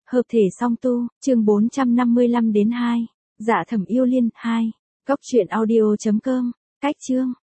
Hợp thể song tu, chương 455 đến 2. Dạ thẩm yêu liên 2. Cốc truyện audio.com. Cách chương.